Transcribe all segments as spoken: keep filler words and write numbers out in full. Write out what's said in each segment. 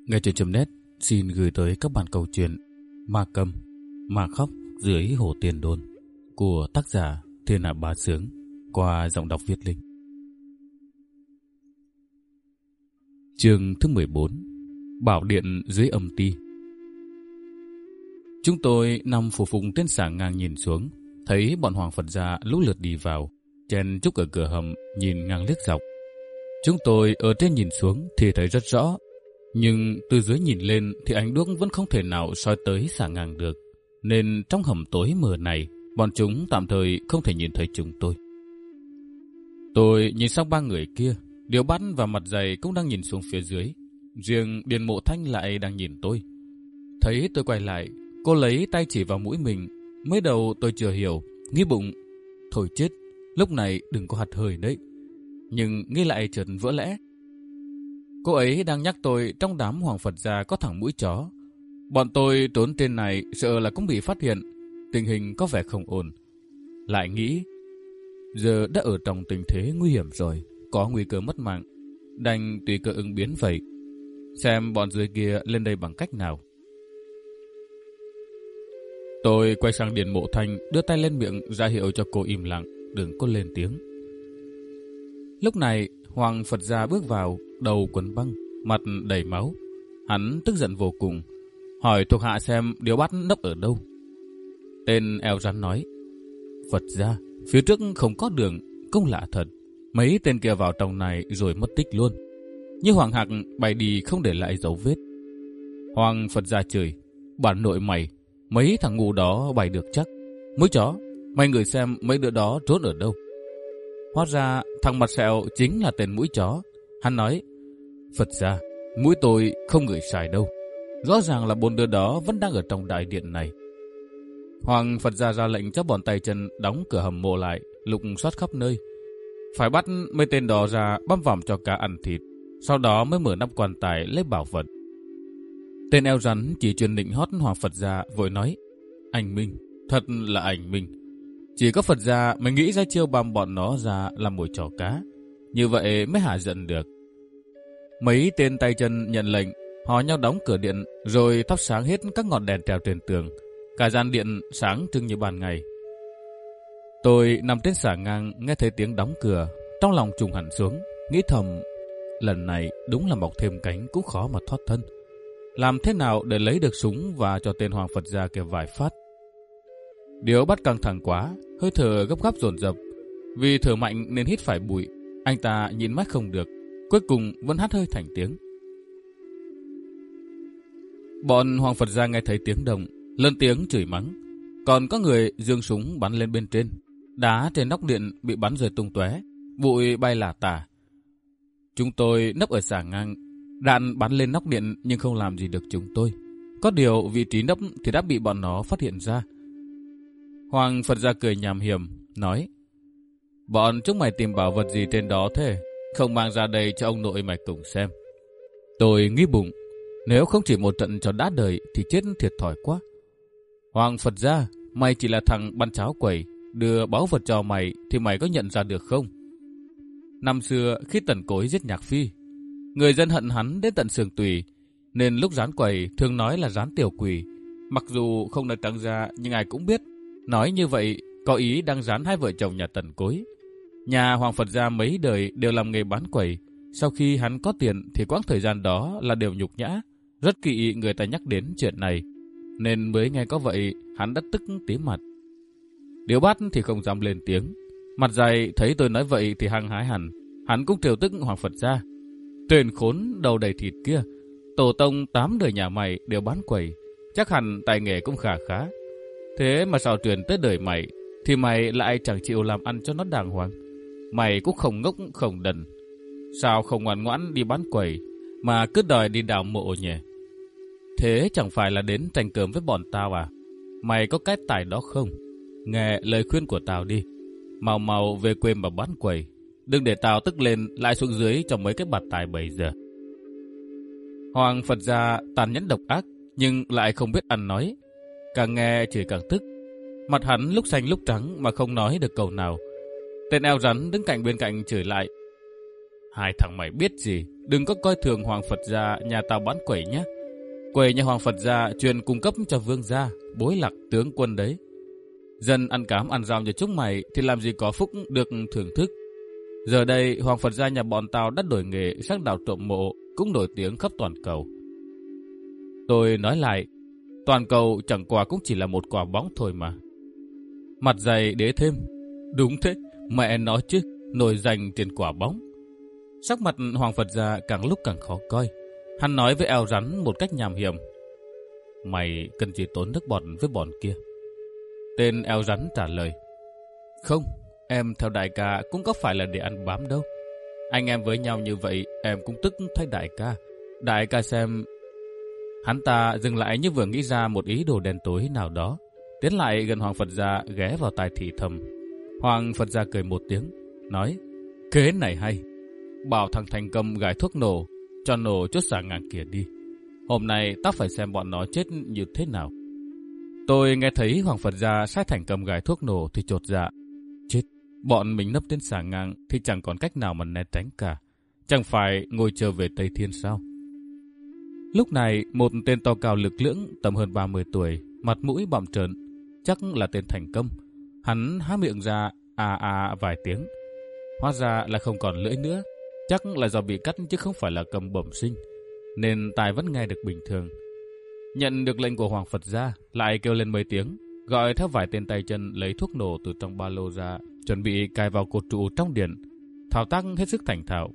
Nghe chuyện chấm net xin gửi tới các bạn câu chuyện Ma Câm, Ma Khóc dưới hồ Tiền Đôn của tác giả Thiên Hạ Bá Sướng qua giọng đọc Việt Linh. Chương thứ mười bốn. Bảo điện dưới âm ti. Chúng tôi nằm phủ phụng trên sảng ngang nhìn xuống, thấy bọn Hoàng Phật gia lũ lượt đi vào, chen chúc ở cửa hầm nhìn ngang liếc dọc. Chúng tôi ở trên nhìn xuống thì thấy rất rõ, nhưng từ dưới nhìn lên thì ánh đuốc vẫn không thể nào soi tới sảng ngang được, nên trong hầm tối mờ này, bọn chúng tạm thời không thể nhìn thấy chúng tôi. Tôi nhìn sang ba người kia, Điếu Bát và Mặt Dày cũng đang nhìn xuống phía dưới, riêng Điền Mộ Thanh lại đang nhìn tôi. Thấy tôi quay lại, cô lấy tay chỉ vào mũi mình. Mới đầu tôi chưa hiểu, nghĩ bụng, thôi chết, lúc này đừng có hắt hơi đấy. Nhưng nghĩ lại chợt vỡ lẽ. Cô ấy đang nhắc tôi trong đám Hoàng Phật gia có thằng mũi chó. Bọn tôi trốn trên này sợ là cũng bị phát hiện, tình hình có vẻ không ổn. Lại nghĩ, giờ đã ở trong tình thế nguy hiểm rồi, có nguy cơ mất mạng, đành tùy cơ ứng biến vậy, xem bọn dưới kia lên đây bằng cách nào. Tôi quay sang Điền Mộ Thanh, đưa tay lên miệng ra hiệu cho cô im lặng, đừng có lên tiếng. Lúc này Hoàng Phật gia bước vào, đầu quần băng, mặt đầy máu. Hắn tức giận vô cùng, hỏi thuộc hạ xem Điếu Bát nấp ở đâu. Tên eo rắn nói, Phật gia, phía trước không có đường, cũng lạ thật. Mấy tên kia vào trong này rồi mất tích luôn, như Hoàng Hạc bay đi không để lại dấu vết. Hoàng Phật gia chửi, bản nội mày, mấy thằng ngu đó bay được chắc. Mũi chó, mày ngửi xem mấy đứa đó trốn ở đâu. Hóa ra thằng mặt sẹo chính là tên mũi chó. Hắn nói, Phật gia, mũi tôi không ngửi sai đâu. Rõ ràng là bốn đứa đó vẫn đang ở trong đại điện này. Hoàng Phật gia ra lệnh cho bọn tay chân đóng cửa hầm mộ lại, lục soát khắp nơi. Phải bắt mấy tên đó ra băm vằm cho cá ăn thịt, sau đó mới mở nắp quan tài lấy bảo vật. Tên eo rắn chỉ chuyên định hót Hoàng Phật gia, vội nói, anh Minh, thật là anh Minh. Chỉ có Phật gia mới nghĩ ra chiêu băm bọn nó ra làm mồi chảo cá, như vậy mới hạ giận được. Mấy tên tay chân nhận lệnh, họ nhau đóng cửa điện rồi thắp sáng hết các ngọn đèn treo trên tường. Cả gian điện sáng trưng như ban ngày. Tôi nằm trên sảng ngang nghe thấy tiếng đóng cửa, trong lòng trùng hẳn xuống, nghĩ thầm, lần này đúng là mọc thêm cánh cũng khó mà thoát thân. Làm thế nào để lấy được súng và cho tên Hoàng Phật gia kia vài phát? Điếu Bát căng thẳng quá, hơi thở gấp gáp dồn dập. Vì thở mạnh nên hít phải bụi, anh ta nhịn mắt không được, cuối cùng vẫn hắt hơi thành tiếng. Bọn Hoàng Phật gia nghe thấy tiếng động, lớn tiếng chửi mắng. Còn có người giương súng bắn lên bên trên. Đá trên nóc điện bị bắn rơi tung tóe, bụi bay lả tả. Chúng tôi nấp ở sảng ngang, đạn bắn lên nóc điện nhưng không làm gì được chúng tôi. Có điều vị trí nấp thì đã bị bọn nó phát hiện ra. Hoàng Phật gia cười nham hiểm, nói, bọn chúng mày tìm bảo vật gì trên đó thế? Không mang ra đây cho ông nội mày cùng xem. Tôi nghĩ bụng, nếu không chỉ một trận cho đã đời thì chết thiệt thòi quá. Hoàng Phật gia, mày chỉ là thằng bắn cháo quẩy, đưa báu vật cho mày thì mày có nhận ra được không? Năm xưa khi Tần Cối giết Nhạc Phi, người dân hận hắn đến tận xương tủy, nên lúc rán quẩy thường nói là rán tiểu quỷ. Mặc dù không nói trắng ra nhưng ai cũng biết, nói như vậy có ý đang rán hai vợ chồng nhà Tần Cối. Nhà Hoàng Phật gia mấy đời đều làm nghề bán quẩy, sau khi hắn có tiền thì quãng thời gian đó là đều nhục nhã, rất kỵ người ta nhắc đến chuyện này, nên mới nghe có vậy hắn đã tức tím mặt. Điếu Bát thì không dám lên tiếng. Mặt Dày thấy tôi nói vậy thì hăng hái hẳn, hắn cũng trêu tức Hoàng Phật gia. Tên khốn đầu đầy thịt kia, tổ tông tám đời nhà mày đều bán quẩy, chắc hẳn tài nghề cũng khá khá. Thế mà sao truyền tới đời mày thì mày lại chẳng chịu làm ăn cho nó đàng hoàng. Mày cũng không ngốc không đần, sao không ngoan ngoãn đi bán quẩy mà cứ đòi đi đào mộ nhỉ? Thế chẳng phải là đến tranh cơm với bọn tao à? Mày có cái tài đó không? Nghe lời khuyên của tao đi, mau mau về quê mà bán quẩy, đừng để tao tức lên lại xuống dưới trong mấy cái bạt tài bây giờ. Hoàng Phật gia tàn nhẫn độc ác nhưng lại không biết ăn nói, càng nghe chỉ càng tức. Mặt hắn lúc xanh lúc trắng mà không nói được câu nào. Tên eo rắn đứng cạnh bên cạnh chửi lại, hai thằng mày biết gì, đừng có coi thường Hoàng Phật gia nhà tao bán quẩy nhé. Quẩy nhà Hoàng Phật gia truyền cung cấp cho vương gia, bối lạc tướng quân đấy. Dân ăn cám ăn rau như chúng mày thì làm gì có phúc được thưởng thức. Giờ đây Hoàng Phật gia nhà bọn tao đã đổi nghề sang đào trộm mộ, cũng nổi tiếng khắp toàn cầu. Tôi nói lại, toàn cầu chẳng qua cũng chỉ là một quả bóng thôi mà. Mặt dày đế thêm, đúng thế, mẹ nói chứ, nổi danh trên quả bóng. Sắc mặt Hoàng Phật gia càng lúc càng khó coi. Hắn nói với eo rắn một cách nham hiểm, mày cần gì tốn nước bọt với bọn kia. Tên eo rắn trả lời, không, em theo đại ca cũng có phải là để ăn bám đâu. Anh em với nhau như vậy, em cũng tức thay đại ca. Đại ca xem... Hắn ta dừng lại như vừa nghĩ ra một ý đồ đen tối nào đó, tiến lại gần Hoàng Phật gia ghé vào tai thì thầm. Hoàng Phật gia cười một tiếng, nói, kế này hay. Bảo thằng Thành Cầm gài thuốc nổ, cho nổ chốt xà ngang kia đi. Hôm nay ta phải xem bọn nó chết như thế nào. Tôi nghe thấy Hoàng Phật gia sai Thành Cầm gài thuốc nổ thì chột dạ. Chết, bọn mình nấp đến xà ngang thì chẳng còn cách nào mà né tránh cả. Chẳng phải ngồi chờ về Tây Thiên sao? Lúc này, một tên to cao lực lưỡng, tầm hơn ba mươi tuổi, mặt mũi bặm trợn, chắc là tên Thành Công. Hắn há miệng ra à à vài tiếng. Hóa ra là không còn lưỡi nữa, chắc là do bị cắt chứ không phải là cầm bẩm sinh, nên tai vẫn nghe được bình thường. Nhận được lệnh của Hoàng Phật gia, lại kêu lên mấy tiếng, gọi theo vài tên tay chân lấy thuốc nổ từ trong ba lô ra, chuẩn bị cài vào cột trụ trong điện. Thao tác hết sức thành thạo.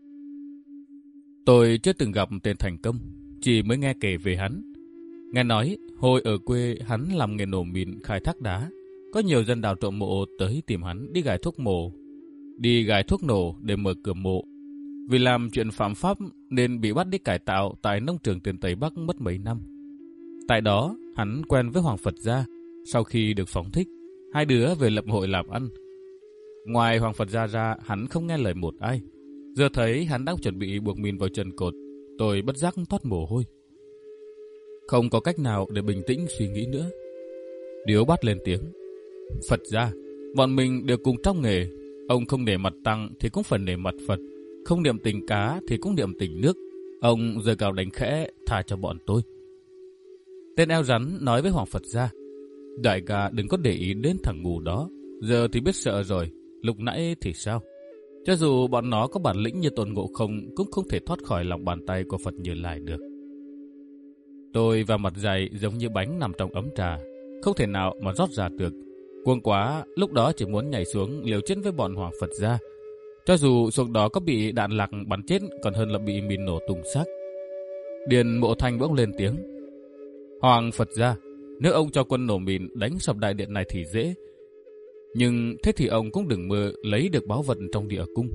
Tôi chưa từng gặp tên Thành Công, chỉ mới nghe kể về hắn. Nghe nói, hồi ở quê hắn làm nghề nổ mìn khai thác đá. Có nhiều dân đào trộm mộ tới tìm hắn đi gài thuốc mổ, đi gài thuốc nổ để mở cửa mộ. Vì làm chuyện phạm pháp nên bị bắt đi cải tạo tại nông trường tiền Tây Bắc mất mấy năm. Tại đó, hắn quen với Hoàng Phật gia. Sau khi được phóng thích, hai đứa về lập hội làm ăn. Ngoài Hoàng Phật gia ra, hắn không nghe lời một ai. Giờ thấy hắn đang chuẩn bị buộc mìn vào chân cột, tôi bất giác toát mồ hôi. Không có cách nào để bình tĩnh suy nghĩ nữa. Điếu bắt lên tiếng. Phật gia, bọn mình đều cùng trong nghề. Ông không nể mặt tăng thì cũng phải nể mặt Phật, không niệm tình cá thì cũng niệm tình nước. Ông giơ cao đánh khẽ, tha cho bọn tôi. Tên eo rắn nói với Hoàng Phật gia, đại ca đừng có để ý đến thằng ngu đó. Giờ thì biết sợ rồi, lúc nãy thì sao? Cho dù bọn nó có bản lĩnh như Tôn Ngộ Không cũng không thể thoát khỏi lòng bàn tay của Phật Như Lai được. Tôi và mặt dày giống như bánh nằm trong ấm trà, không thể nào mà rót ra được. Cuồng quá, lúc đó chỉ muốn nhảy xuống liều chết với bọn Hoàng Phật gia. Cho dù xuống đó có bị đạn lạc bắn chết còn hơn là bị mìn nổ tung xác. Điền Mộ Thanh bỗng lên tiếng. Hoàng Phật gia, nếu ông cho quân nổ mìn đánh sập đại điện này thì dễ. Nhưng thế thì ông cũng đừng mơ lấy được báu vật trong địa cung.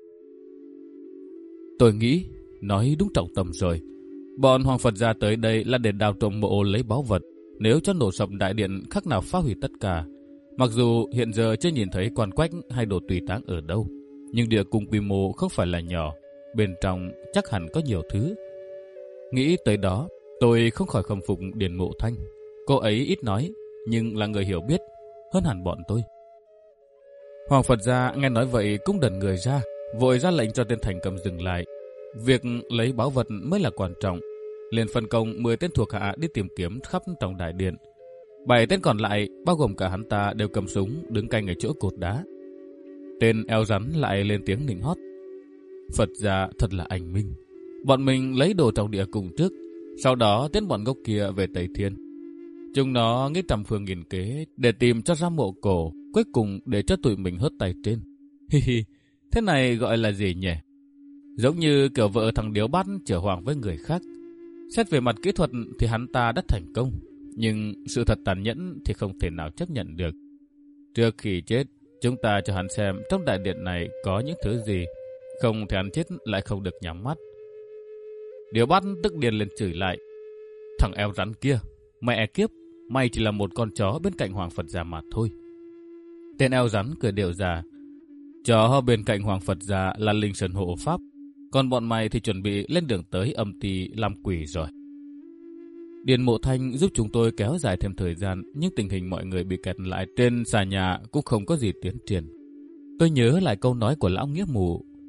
Tôi nghĩ, nói đúng trọng tâm rồi. Bọn Hoàng Phật gia tới đây là để đào trộm mộ lấy báu vật. Nếu cho nổ sập đại điện khác nào phá hủy tất cả. Mặc dù hiện giờ chưa nhìn thấy quan quách hay đồ tùy táng ở đâu, nhưng địa cung quy mô không phải là nhỏ. Bên trong chắc hẳn có nhiều thứ. Nghĩ tới đó, tôi không khỏi khâm phục Điền Mộ Thanh. Cô ấy ít nói, nhưng là người hiểu biết hơn hẳn bọn tôi. Hoàng Phật gia nghe nói vậy cũng đần người ra, vội ra lệnh cho tên Thành Cầm dừng lại. Việc lấy báu vật mới là quan trọng. Liền phân công mười tên thuộc hạ đi tìm kiếm khắp trong đại điện. Bảy tên còn lại, bao gồm cả hắn ta, đều cầm súng đứng canh ở chỗ cột đá. Tên eo rắn lại lên tiếng nịnh hót. Phật gia thật là anh minh. Bọn mình lấy đồ trong địa cung trước, sau đó tiến bọn gốc kia về Tây Thiên. Chúng nó nghĩ trăm phương nghìn kế để tìm cho ra mộ cổ, cuối cùng để cho tụi mình hớt tay trên. Hi hi, thế này gọi là gì nhỉ? Giống như kiểu vợ thằng Điếu Bát chở Hoàng với người khác. Xét về mặt kỹ thuật thì hắn ta đã thành công, nhưng sự thật tàn nhẫn thì không thể nào chấp nhận được. Trước khi chết, chúng ta cho hắn xem trong đại điện này có những thứ gì, không thì hắn chết lại không được nhắm mắt. Điếu Bát tức điên lên chửi lại. Thằng eo rắn kia, mẹ kiếp, mày chỉ là một con chó bên cạnh Hoàng Phật gia mà thôi. Tên eo rắn cười điệu già. Chó bên cạnh Hoàng Phật gia là linh sơn hộ pháp, còn bọn mày thì chuẩn bị lên đường tới âm ty làm quỷ rồi. Điền Mộ Thanh giúp chúng tôi kéo dài thêm thời gian, nhưng tình hình mọi người bị kẹt lại trên xà nhà cũng không có gì tiến triển. Tôi nhớ lại câu nói của lão Nghĩa Mù.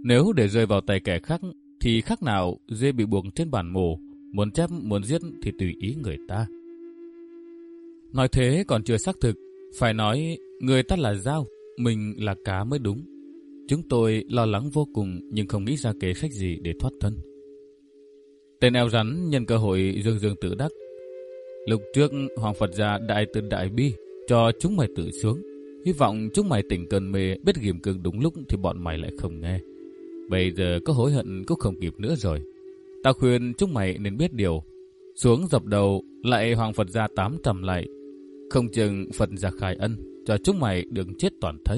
Nếu để rơi vào tay kẻ khác thì khác nào dê bị buộc trên bàn mổ, muốn chép muốn giết thì tùy ý người ta. Nói thế còn chưa xác thực, phải nói người ta là dao, mình là cá mới đúng. Chúng tôi lo lắng vô cùng nhưng không nghĩ ra kế sách gì để thoát thân. Tên eo rắn nhân cơ hội dương dương tự đắc. Lúc trước Hoàng Phật gia đại từ đại bi cho chúng mày tự sướng, hy vọng chúng mày tỉnh cơn mê biết ghim cương đúng lúc thì bọn mày lại không nghe. Bây giờ có hối hận cũng không kịp nữa rồi. Tao khuyên chúng mày nên biết điều, xuống dập đầu lại Hoàng Phật gia tám trăm lại, không chừng Phật gia khai ân cho chúng mày đừng chết toàn thây.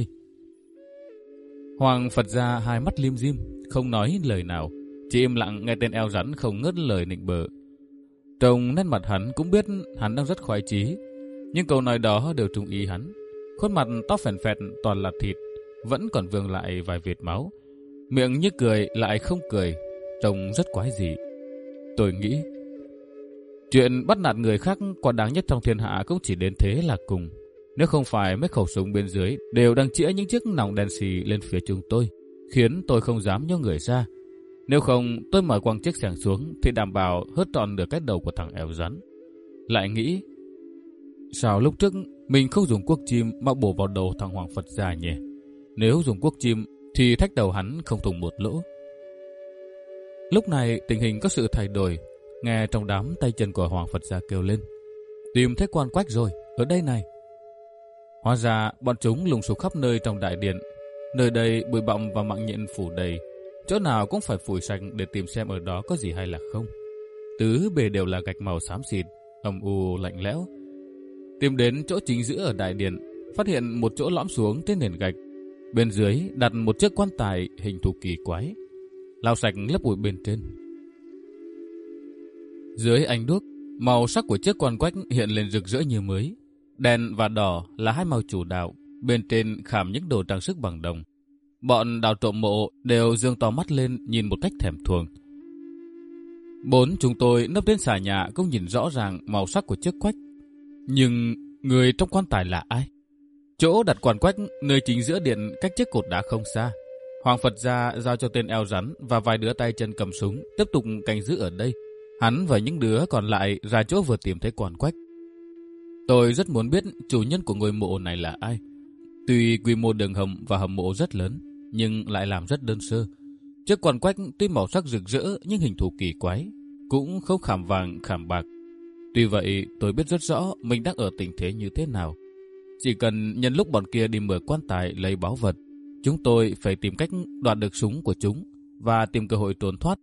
Hoàng Phật gia hai mắt lim dim, không nói lời nào, chỉ im lặng nghe tên eo rắn không ngớt lời nịnh bợ. Trông nét mặt hắn cũng biết hắn đang rất khoái chí, nhưng câu nói đó đều trúng ý hắn. Khuôn mặt tóc phèn phẹt toàn là thịt, vẫn còn vương lại vài vệt máu, miệng như cười lại không cười, trông rất quái dị. Tôi nghĩ chuyện bắt nạt người khác quá đáng nhất trong thiên hạ cũng chỉ đến thế là cùng. Nếu không phải mấy khẩu súng bên dưới đều đang chĩa những chiếc nòng đèn xì lên phía chúng tôi, khiến tôi không dám nhô người ra. Nếu không tôi mở quăng chiếc xẻng xuống thì đảm bảo hớt tròn được cái đầu của thằng eo rắn. Lại nghĩ sao lúc trước mình không dùng cuốc chim mà bổ vào đầu thằng Hoàng Phật gia nhỉ? Nếu dùng cuốc chim thì thách đầu hắn không thủng một lỗ. Lúc này tình hình có sự thay đổi. Nghe trong đám tay chân của Hoàng Phật gia kêu lên: tìm thấy quan quách rồi, ở đây này. Hóa ra bọn chúng lùng sục khắp nơi trong đại điện. Nơi đây bụi bặm và mạng nhện phủ đầy, chỗ nào cũng phải phủi sạch để tìm xem ở đó có gì hay là không. Tứ bề đều là gạch màu xám xịt, âm u lạnh lẽo. Tìm đến chỗ chính giữa ở đại điện, phát hiện một chỗ lõm xuống trên nền gạch. Bên dưới đặt một chiếc quan tài hình thù kỳ quái, lau sạch lớp bụi bên trên. Dưới ánh đuốc, màu sắc của chiếc quan quách hiện lên rực rỡ như mới. Đen và đỏ là hai màu chủ đạo, bên trên khảm những đồ trang sức bằng đồng. Bọn đào trộm mộ đều dương to mắt lên nhìn một cách thèm thuồng. Bốn chúng tôi nấp đến xà nhà cũng nhìn rõ ràng màu sắc của chiếc quách. Nhưng người trong quan tài là ai? Chỗ đặt quan quách nơi chính giữa điện cách chiếc cột đá không xa. Hoàng Phật gia giao cho tên eo rắn và vài đứa tay chân cầm súng tiếp tục canh giữ ở đây. Hắn và những đứa còn lại ra chỗ vừa tìm thấy quan quách. Tôi rất muốn biết chủ nhân của ngôi mộ này là ai. Tuy quy mô đường hầm và hầm mộ rất lớn, nhưng lại làm rất đơn sơ. Chiếc quan quách tuy màu sắc rực rỡ nhưng hình thù kỳ quái, cũng không khảm vàng khảm bạc. Tuy vậy tôi biết rất rõ mình đang ở tình thế như thế nào. Chỉ cần nhân lúc bọn kia đi mở quan tài lấy báu vật, chúng tôi phải tìm cách đoạt được súng của chúng và tìm cơ hội trốn thoát.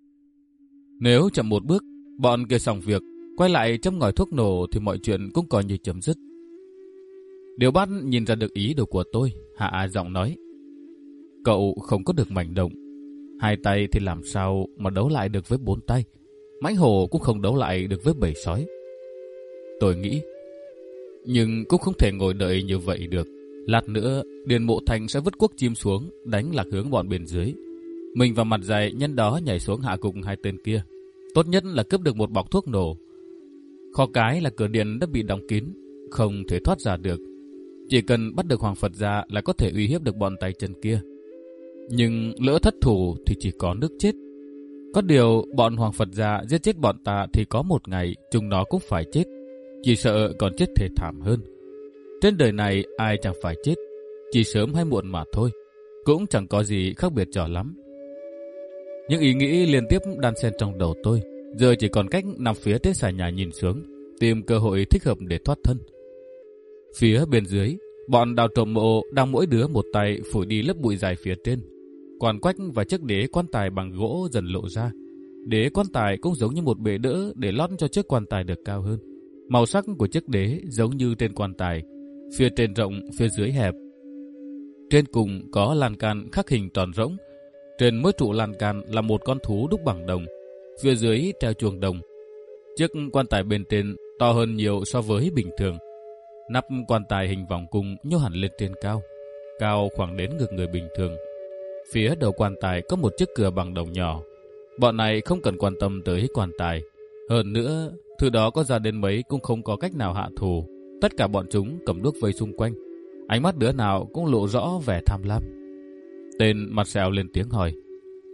Nếu chậm một bước, bọn kia xong việc, quay lại châm ngòi thuốc nổ thì mọi chuyện cũng coi như chấm dứt. Điều bắt nhìn ra được ý đồ của tôi, hạ giọng nói: cậu không có được mảnh động. Hai tay thì làm sao mà đấu lại được với bốn tay. Mãnh hổ cũng không đấu lại được với bầy sói. Tôi nghĩ, nhưng cũng không thể ngồi đợi như vậy được. Lát nữa, Điền Mộ Thành sẽ vứt cuốc chim xuống, đánh lạc hướng bọn bên dưới. Mình và mặt dày nhân đó nhảy xuống hạ gục hai tên kia. Tốt nhất là cướp được một bọc thuốc nổ. Khó cái là cửa điện đã bị đóng kín, không thể thoát ra được. Chỉ cần bắt được Hoàng Phật gia là có thể uy hiếp được bọn tay chân kia. Nhưng lỡ thất thủ thì chỉ có nước chết. Có điều bọn Hoàng Phật gia giết chết bọn ta thì có một ngày chúng nó cũng phải chết. Chỉ sợ còn chết thê thảm hơn. Trên đời này ai chẳng phải chết, chỉ sớm hay muộn mà thôi. Cũng chẳng có gì khác biệt cho lắm. Những ý nghĩ liên tiếp đan xen trong đầu tôi. Giờ chỉ còn cách nằm phía trên xà nhà nhìn xuống, tìm cơ hội thích hợp để thoát thân. Phía bên dưới, bọn đào trộm mộ đang mỗi đứa một tay phủi đi lớp bụi dài phía trên. Quan quách và chiếc đế quan tài bằng gỗ dần lộ ra. Đế quan tài cũng giống như một bệ đỡ để lót cho chiếc quan tài được cao hơn. Màu sắc của chiếc đế giống như trên quan tài, phía trên rộng, phía dưới hẹp. Trên cùng có lan can khắc hình tròn rỗng. Trên mỗi trụ lan can là một con thú đúc bằng đồng, phía dưới treo chuông đồng. Chiếc quan tài bên trên to hơn nhiều so với bình thường. Nắp quan tài hình vòng cung nhô hẳn lên trên cao, cao khoảng đến ngực người bình thường. Phía đầu quan tài có một chiếc cửa bằng đồng nhỏ. Bọn này không cần quan tâm tới quan tài. Hơn nữa, thứ đó có ra đến mấy cũng không có cách nào hạ thủ. Tất cả bọn chúng cầm đuốc vây xung quanh. Ánh mắt đứa nào cũng lộ rõ vẻ tham lam. Tên mặt sẹo lên tiếng hỏi: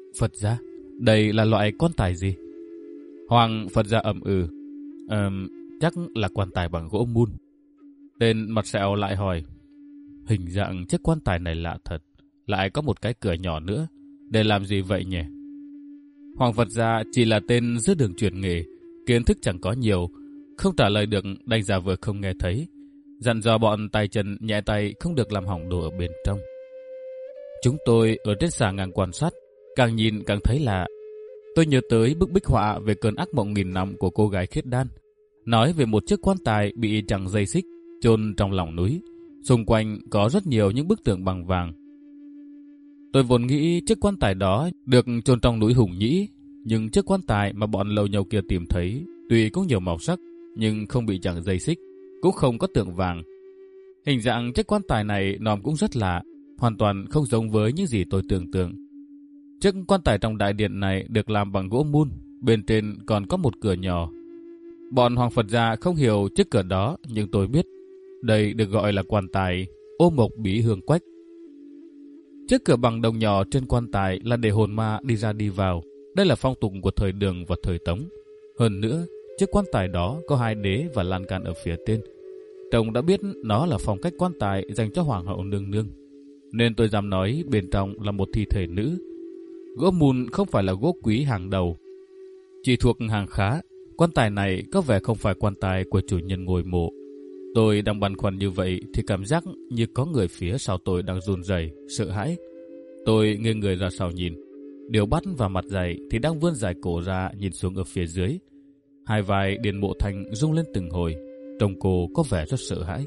Phật gia, đây là loại quan tài gì? Hoàng Phật gia ậm ừ. Ờm, chắc là quan tài bằng gỗ mun. Tên mặt sẹo lại hỏi, hình dạng chiếc quan tài này lạ thật, lại có một cái cửa nhỏ nữa, để làm gì vậy nhỉ? Hoàng Phật gia chỉ là tên giữa đường truyền nghề, kiến thức chẳng có nhiều, không trả lời được đành giả vờ không nghe thấy, dặn dò bọn tay chân nhẹ tay không được làm hỏng đồ ở bên trong. Chúng tôi ở trên xà ngang quan sát, càng nhìn càng thấy lạ. Tôi nhớ tới bức bích họa về cơn ác mộng nghìn năm của cô gái Khiết Đan, nói về một chiếc quan tài bị chẳng dây xích chôn trong lòng núi, xung quanh có rất nhiều những bức tượng bằng vàng. Tôi vốn nghĩ chiếc quan tài đó được chôn trong núi Hùng Nhĩ, nhưng chiếc quan tài mà bọn lầu nhầu kia tìm thấy tuy cũng nhiều màu sắc, nhưng không bị chẳng dây xích, cũng không có tượng vàng. Hình dạng chiếc quan tài này nòm cũng rất lạ, hoàn toàn không giống với những gì tôi tưởng tượng. Chiếc quan tài trong đại điện này được làm bằng gỗ mun, bên trên còn có một cửa nhỏ. Bọn Hoàng Phật gia không hiểu chiếc cửa đó, nhưng tôi biết đây được gọi là quan tài ô mộc bí hương quách. Chiếc cửa bằng đồng nhỏ trên quan tài là để hồn ma đi ra đi vào. Đây là phong tục của thời Đường và thời Tống. Hơn nữa, chiếc quan tài đó có hai đế và lan can ở phía trên. Trông đã biết nó là phong cách quan tài dành cho hoàng hậu nương nương, nên tôi dám nói bên trong là một thi thể nữ. Gỗ mun không phải là gỗ quý hàng đầu, chỉ thuộc hàng khá. Quan tài này có vẻ không phải quan tài của chủ nhân ngôi mộ. Tôi đang băn khoăn như vậy thì cảm giác như có người phía sau tôi đang run rẩy, sợ hãi. Tôi nghiêng người ra sau nhìn. Điều Bắt và Mặt Dày thì đang vươn dài cổ ra nhìn xuống ở phía dưới. Hai vai Điền Mộ Thanh rung lên từng hồi, trông cô có vẻ rất sợ hãi.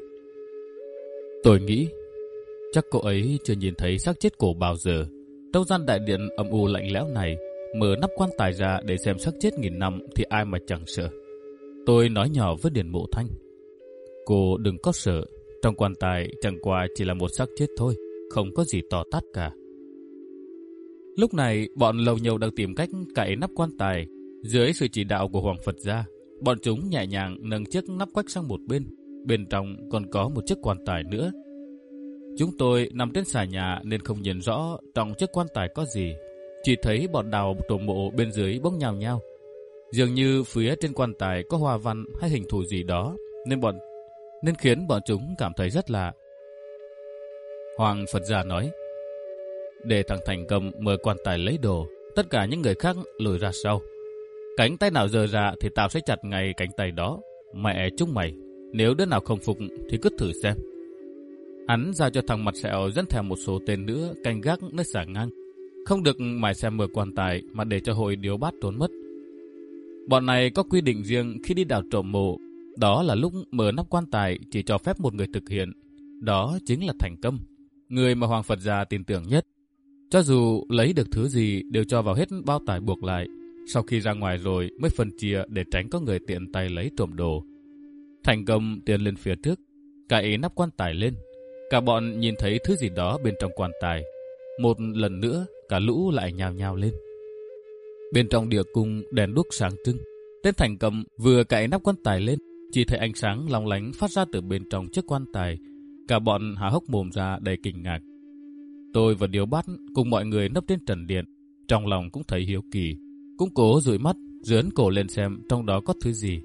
Tôi nghĩ chắc cô ấy chưa nhìn thấy xác chết cổ bao giờ. Trong gian đại điện âm u lạnh lẽo này, mở nắp quan tài ra để xem xác chết nghìn năm thì ai mà chẳng sợ. Tôi nói nhỏ với Điền Mộ Thanh, cô đừng có sợ, trong quan tài chẳng qua chỉ là một xác chết thôi, không có gì to tát cả. Lúc này bọn lầu nhầu đang tìm cách cạy nắp quan tài. Dưới sự chỉ đạo của Hoàng Phật gia, bọn chúng nhẹ nhàng nâng chiếc nắp quách sang một bên. Bên trong còn có một chiếc quan tài nữa. Chúng tôi nằm trên xà nhà nên không nhìn rõ trong chiếc quan tài có gì, chỉ thấy bọn đào tổ mộ bên dưới bỗng nhào nhào. Dường như phía trên quan tài có hoa văn hay hình thù gì đó, nên bọn nên khiến bọn chúng cảm thấy rất lạ. Hoàng Phật gia nói, để thằng Thành Cầm mở quan tài lấy đồ, tất cả những người khác lùi ra sau. Cánh tay nào giơ ra thì tao sẽ chặt ngay cánh tay đó. Mẹ chúng mày, nếu đứa nào không phục thì cứ thử xem. Hắn giao cho thằng Mặt Sẹo dẫn theo một số tên nữa canh gác nơi xà ngang, không được mải xem mở quan tài mà để cho hội Điếu Bát trốn mất. Bọn này có quy định riêng khi đi đào trộm mộ, đó là lúc mở nắp quan tài chỉ cho phép một người thực hiện, đó chính là Thành Câm, người mà Hoàng Phật gia tin tưởng nhất. Cho dù lấy được thứ gì đều cho vào hết bao tải buộc lại, sau khi ra ngoài rồi mới phân chia để tránh có người tiện tay lấy trộm đồ. Thành Câm tiến lên phía trước, cạy nắp quan tài lên. Cả bọn nhìn thấy thứ gì đó bên trong quan tài. Một lần nữa cả lũ lại nhào nhào lên. Bên trong địa cung đèn đuốc sáng trưng. Tên Thành Câm vừa cạy nắp quan tài lên, chỉ thấy ánh sáng long lánh phát ra từ bên trong chiếc quan tài. Cả bọn há hốc mồm ra đầy kinh ngạc. Tôi và Điếu Bát cùng mọi người nấp trên trần điện, trong lòng cũng thấy hiếu kỳ, cũng cố dụi mắt dướn cổ lên xem trong đó có thứ gì.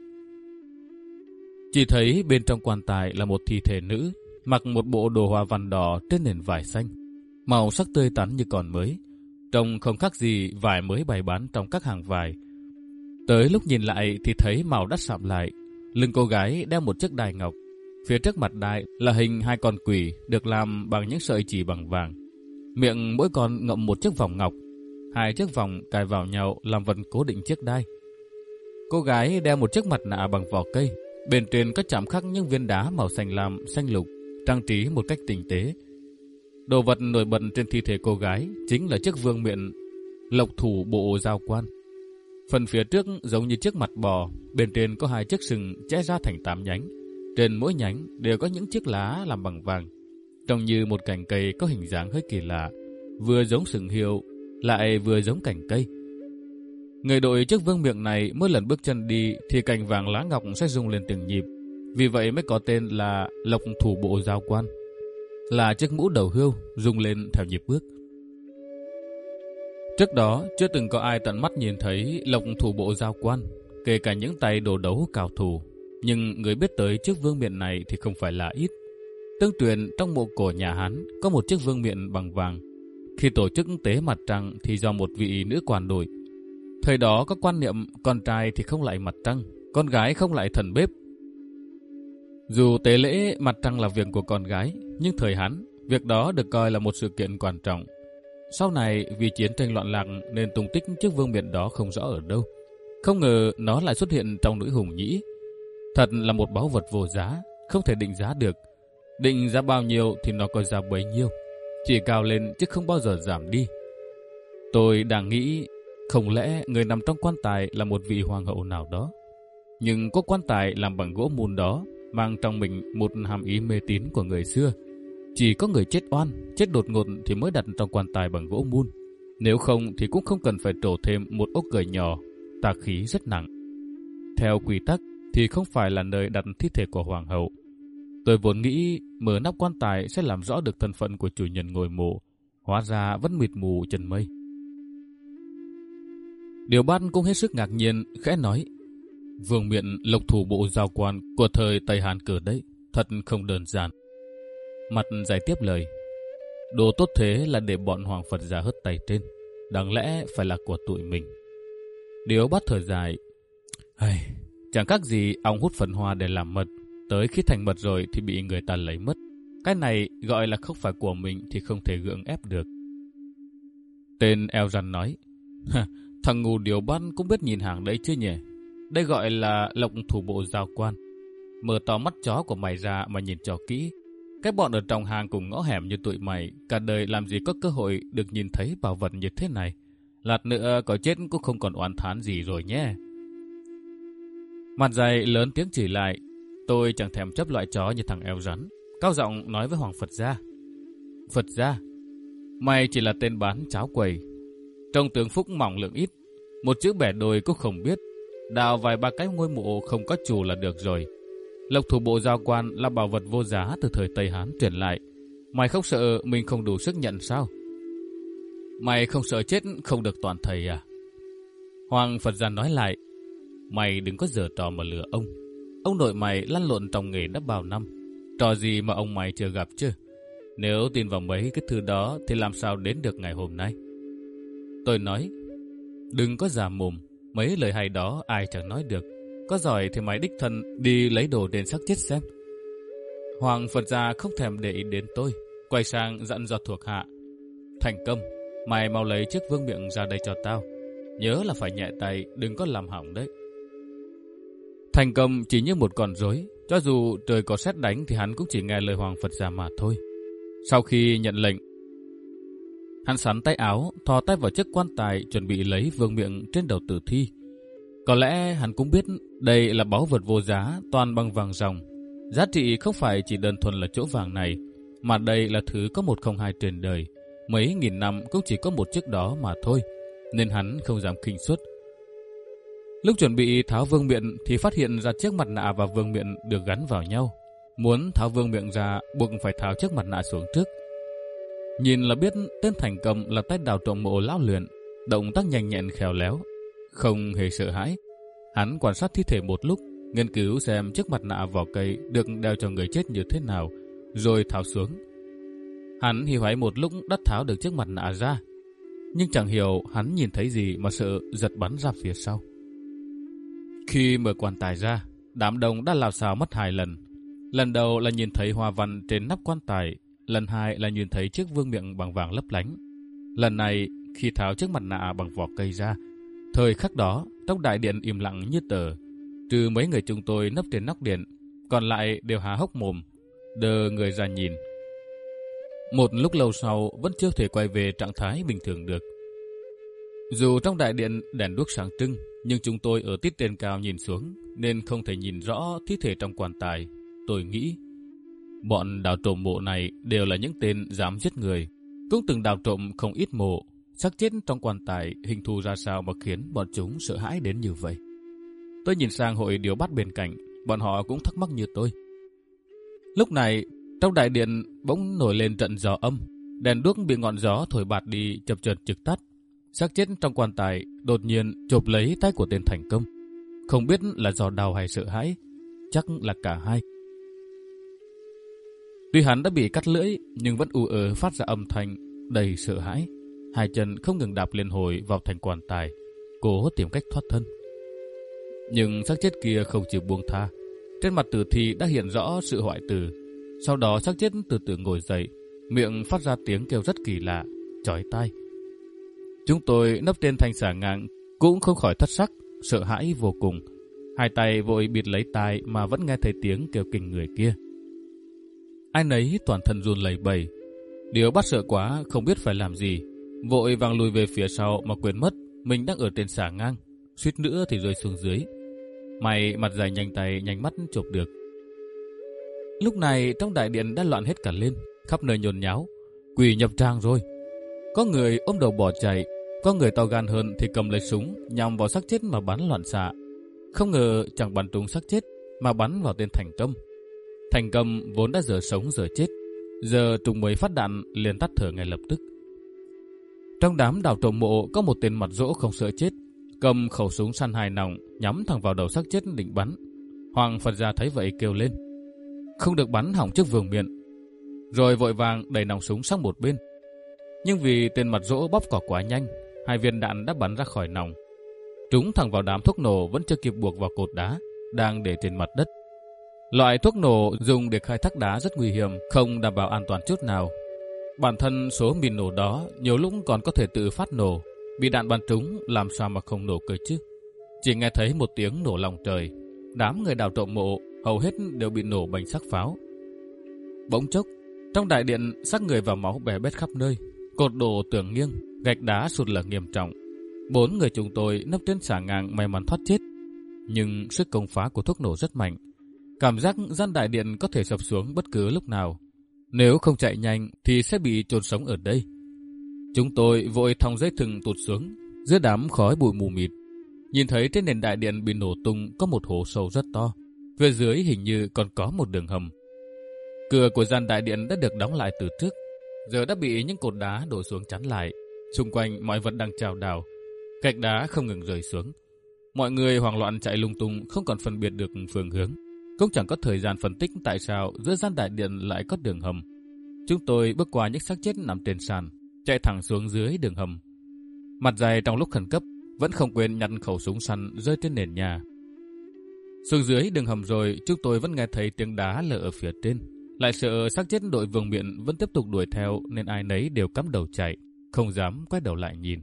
Chỉ thấy bên trong quan tài là một thi thể nữ, mặc một bộ đồ hoa văn đỏ trên nền vải xanh, màu sắc tươi tắn như còn mới, trông không khác gì vải mới bày bán trong các hàng vải. Tới lúc nhìn lại thì thấy màu đã sạm lại. Lưng cô gái đeo một chiếc đai ngọc, phía trước mặt đai là hình hai con quỷ được làm bằng những sợi chỉ bằng vàng. Miệng mỗi con ngậm một chiếc vòng ngọc, hai chiếc vòng cài vào nhau làm vật cố định chiếc đai. Cô gái đeo một chiếc mặt nạ bằng vỏ cây, bên trên có chạm khắc những viên đá màu xanh lam, xanh lục, trang trí một cách tinh tế. Đồ vật nổi bật trên thi thể cô gái chính là chiếc vương miện lộc thủ bộ giao quan. Phần phía trước giống như chiếc mặt bò, bên trên có hai chiếc sừng chẽ ra thành tám nhánh. Trên mỗi nhánh đều có những chiếc lá làm bằng vàng, trông như một cành cây có hình dáng hơi kỳ lạ, vừa giống sừng hiêu lại vừa giống cành cây. Người đội chiếc vương miện này mỗi lần bước chân đi thì cành vàng lá ngọc sẽ rung lên từng nhịp, vì vậy mới có tên là lộc thủ bộ giao quan, là chiếc mũ đầu hươu rung lên theo nhịp bước. Trước đó, chưa từng có ai tận mắt nhìn thấy Lộc thủ bộ giao quan, kể cả những tay đồ đấu cao thủ. Nhưng người biết tới chiếc vương miện này thì không phải là ít. Tương truyền trong mộ cổ nhà Hán có một chiếc vương miện bằng vàng. Khi tổ chức tế mặt trăng thì do một vị nữ quan đổi. Thời đó có quan niệm con trai thì không lại mặt trăng, con gái không lại thần bếp. Dù tế lễ mặt trăng là việc của con gái, nhưng thời Hán, việc đó được coi là một sự kiện quan trọng. Sau này vì chiến tranh loạn lạc nên tung tích chiếc vương miện đó không rõ ở đâu. Không ngờ nó lại xuất hiện trong núi Hùng Nhĩ. Thật là một báu vật vô giá, không thể định giá được. Định giá bao nhiêu thì nó có giá bấy nhiêu, chỉ cao lên chứ không bao giờ giảm đi. Tôi đang nghĩ, không lẽ người nằm trong quan tài là một vị hoàng hậu nào đó? Nhưng có quan tài làm bằng gỗ mun đó mang trong mình một hàm ý mê tín của người xưa. Chỉ có người chết oan, chết đột ngột thì mới đặt trong quan tài bằng gỗ mun. Nếu không thì cũng không cần phải trổ thêm một ốc cười nhỏ, tà khí rất nặng. Theo quy tắc thì không phải là nơi đặt thi thể của hoàng hậu. Tôi vốn nghĩ mở nắp quan tài sẽ làm rõ được thân phận của chủ nhân ngôi mộ, hóa ra vẫn mịt mù chân mây. Điều Bát cũng hết sức ngạc nhiên, khẽ nói: Vương miện Lộc thủ bộ giao quan của thời Tây Hàn cử đấy, thật không đơn giản. Mặt giải tiếp lời: Đồ tốt thế là để bọn hoàng Phật già hất tay trên, đáng lẽ phải là của tụi mình. Điều Bát thở dài: Ai, chẳng khác gì ong hút phấn hoa để làm mật, tới khi thành mật rồi thì bị người ta lấy mất. Cái này gọi là không phải của mình thì không thể gượng ép được. Tên eo răn nói: Thằng ngu Điều Bát cũng biết nhìn hàng đấy chứ nhỉ? Đây gọi là Lộc thủ bộ giao quan. Mở to mắt chó của mày ra mà nhìn cho kỹ. Cái bọn ở trong hàng cùng ngõ hẻm như tụi mày, cả đời làm gì có cơ hội được nhìn thấy bảo vật như thế này. Lát nữa có chết cũng không còn oán thán gì rồi nhé. Mặt dày lớn tiếng chỉ lại. Tôi chẳng thèm chấp loại chó như thằng eo rắn. Cao giọng nói với Hoàng Phật gia: Phật gia, mày chỉ là tên bán cháo quầy. Trong tướng phúc mỏng lượng ít, một chữ bẻ đôi cũng không biết. Đào vài ba cái ngôi mộ không có chủ là được rồi. Lộc thủ bộ giao quan là bảo vật vô giá từ thời Tây Hán truyền lại. Mày không sợ mình không đủ sức nhận sao? Mày không sợ chết không được toàn thầy à? Hoàng Phật gia nói lại: Mày đừng có giở trò mà lừa ông. Ông nội mày lăn lộn trong nghề đã bao năm. Trò gì mà ông mày chưa gặp chứ? Nếu tin vào mấy cái thứ đó thì làm sao đến được ngày hôm nay? Tôi nói: Đừng có giả mồm. Mấy lời hay đó ai chẳng nói được. Có giỏi thì mày đích thân đi lấy đồ đền xác chết xem. Hoàng Phật gia không thèm để ý đến tôi, quay sang dặn dò thuộc hạ: Thành Công, mày mau lấy chiếc vương miện ra đây cho tao. Nhớ là phải nhẹ tay, đừng có làm hỏng đấy. Thành Công chỉ như một con rối, cho dù trời có sét đánh thì hắn cũng chỉ nghe lời Hoàng Phật gia mà thôi. Sau khi nhận lệnh, hắn sắn tay áo, thò tay vào chiếc quan tài chuẩn bị lấy vương miện trên đầu tử thi. Có lẽ hắn cũng biết đây là báu vật vô giá, toàn bằng vàng ròng. Giá trị không phải chỉ đơn thuần là chỗ vàng này, mà đây là thứ có một không hai trên đời. Mấy nghìn năm cũng chỉ có một chiếc đó mà thôi, nên hắn không dám khinh suất. Lúc chuẩn bị tháo vương miện thì phát hiện ra chiếc mặt nạ và vương miện được gắn vào nhau. Muốn tháo vương miện ra, buộc phải tháo chiếc mặt nạ xuống trước. Nhìn là biết tên Thành Công là tay đào trộm mộ lão luyện, động tác nhanh nhẹn khéo léo, không hề sợ hãi. Hắn quan sát thi thể một lúc, nghiên cứu xem chiếc mặt nạ vỏ cây được đeo cho người chết như thế nào, rồi tháo xuống. Hắn hí hoáy một lúc đã tháo được chiếc mặt nạ ra, nhưng chẳng hiểu hắn nhìn thấy gì mà sợ giật bắn ra phía sau. Khi mở quan tài ra, đám đông đã lào xào mất hai lần. Lần đầu là nhìn thấy hoa văn trên nắp quan tài, lần hai là nhìn thấy chiếc vương miện bằng vàng lấp lánh. Lần này, khi tháo chiếc mặt nạ bằng vỏ cây ra, thời khắc đó, trong đại điện im lặng như tờ, trừ mấy người chúng tôi nấp trên nóc điện, còn lại đều há hốc mồm, đờ người ra nhìn. Một lúc lâu sau vẫn chưa thể quay về trạng thái bình thường được. Dù trong đại điện đèn đuốc sáng trưng, nhưng chúng tôi ở tít trên cao nhìn xuống, nên không thể nhìn rõ thi thể trong quan tài. Tôi nghĩ, bọn đào trộm mộ này đều là những tên dám giết người, cũng từng đào trộm không ít mộ. Xác chết trong quan tài hình thù ra sao mà khiến bọn chúng sợ hãi đến như vậy? Tôi nhìn sang hội Điều Bát bên cạnh, bọn họ cũng thắc mắc như tôi. Lúc này, trong đại điện bỗng nổi lên trận gió âm, đèn đuốc bị ngọn gió thổi bạt đi chập chờn trực tắt. Xác chết trong quan tài đột nhiên chộp lấy tay của tên Thành Công. Không biết là do đau hay sợ hãi, chắc là cả hai. Tuy hắn đã bị cắt lưỡi, nhưng vẫn ù ớ phát ra âm thanh đầy sợ hãi. Hai chân không ngừng đạp liên hồi vào thành quan tài, cố tìm cách thoát thân. Nhưng xác chết kia không chịu buông tha. Trên mặt tử thi đã hiện rõ sự hoại tử. Sau đó xác chết từ từ ngồi dậy, miệng phát ra tiếng kêu rất kỳ lạ, chói tai. Chúng tôi nấp trên thanh xà ngang cũng không khỏi thất sắc, sợ hãi vô cùng. Hai tay vội bịt lấy tai mà vẫn nghe thấy tiếng kêu kinh người kia. Ai nấy toàn thân run lẩy bẩy. Điều bắt sợ quá không biết phải làm gì, vội vàng lùi về phía sau mà quên mất mình đang ở trên xà ngang, suýt nữa thì rơi xuống dưới. May mặt dày nhanh tay nhanh mắt chụp được. Lúc này trong đại điện đã loạn hết cả lên, khắp nơi nhốn nháo, quỷ nhập tràng rồi. Có người ôm đầu bỏ chạy, có người to gan hơn thì cầm lấy súng nhằm vào xác chết mà bắn loạn xạ. Không ngờ chẳng bắn trúng xác chết mà bắn vào tên Thành Công. Thành Công vốn đã giờ sống giờ chết, giờ trúng mấy phát đạn liền tắt thở ngay lập tức. Trong đám đào trộm mộ có một tên mặt dỗ không sợ chết, cầm khẩu súng săn hai nòng nhắm thẳng vào đầu xác chết định bắn. Hoàng Phật Gia thấy vậy kêu lên: "Không được bắn hỏng trước vương miện!" Rồi vội vàng đẩy nòng súng sang một bên. Nhưng vì tên mặt dỗ bóp cỏ quá nhanh, hai viên đạn đã bắn ra khỏi nòng, trúng thẳng vào đám thuốc nổ vẫn chưa kịp buộc vào cột đá đang để trên mặt đất. Loại thuốc nổ dùng để khai thác đá rất nguy hiểm, không đảm bảo an toàn chút nào. Bản thân số mìn nổ đó nhiều lúc còn có thể tự phát nổ, bị đạn bắn trúng làm sao mà không nổ cơ chứ. Chỉ nghe thấy một tiếng nổ lòng trời, đám người đào trộm mộ hầu hết đều bị nổ bánh xác pháo. Bỗng chốc, trong đại điện xác người và máu bè bét khắp nơi, cột đổ tường nghiêng, gạch đá sụt lở nghiêm trọng. Bốn người chúng tôi nấp trên xà ngang may mắn thoát chết, nhưng sức công phá của thuốc nổ rất mạnh. Cảm giác gian đại điện có thể sập xuống bất cứ lúc nào. Nếu không chạy nhanh thì sẽ bị chôn sống ở đây. Chúng tôi vội thòng dây thừng tụt xuống, giữa đám khói bụi mù mịt. Nhìn thấy trên nền đại điện bị nổ tung có một hố sâu rất to. Phía dưới hình như còn có một đường hầm. Cửa của gian đại điện đã được đóng lại từ trước, giờ đã bị những cột đá đổ xuống chắn lại. Xung quanh mọi vật đang chao đảo, gạch đá không ngừng rơi xuống. Mọi người hoảng loạn chạy lung tung, không còn phân biệt được phương hướng, cũng chẳng có thời gian phân tích tại sao giữa gian đại điện lại có đường hầm. Chúng tôi bước qua những xác chết nằm trên sàn, chạy thẳng xuống dưới đường hầm. Mặt dày trong lúc khẩn cấp vẫn không quên nhặt khẩu súng săn rơi trên nền nhà. Xuống dưới đường hầm rồi, chúng tôi vẫn nghe thấy tiếng đá lở ở phía trên. Lại sợ xác chết đội vương miện vẫn tiếp tục đuổi theo, nên ai nấy đều cắm đầu chạy, không dám quay đầu lại nhìn.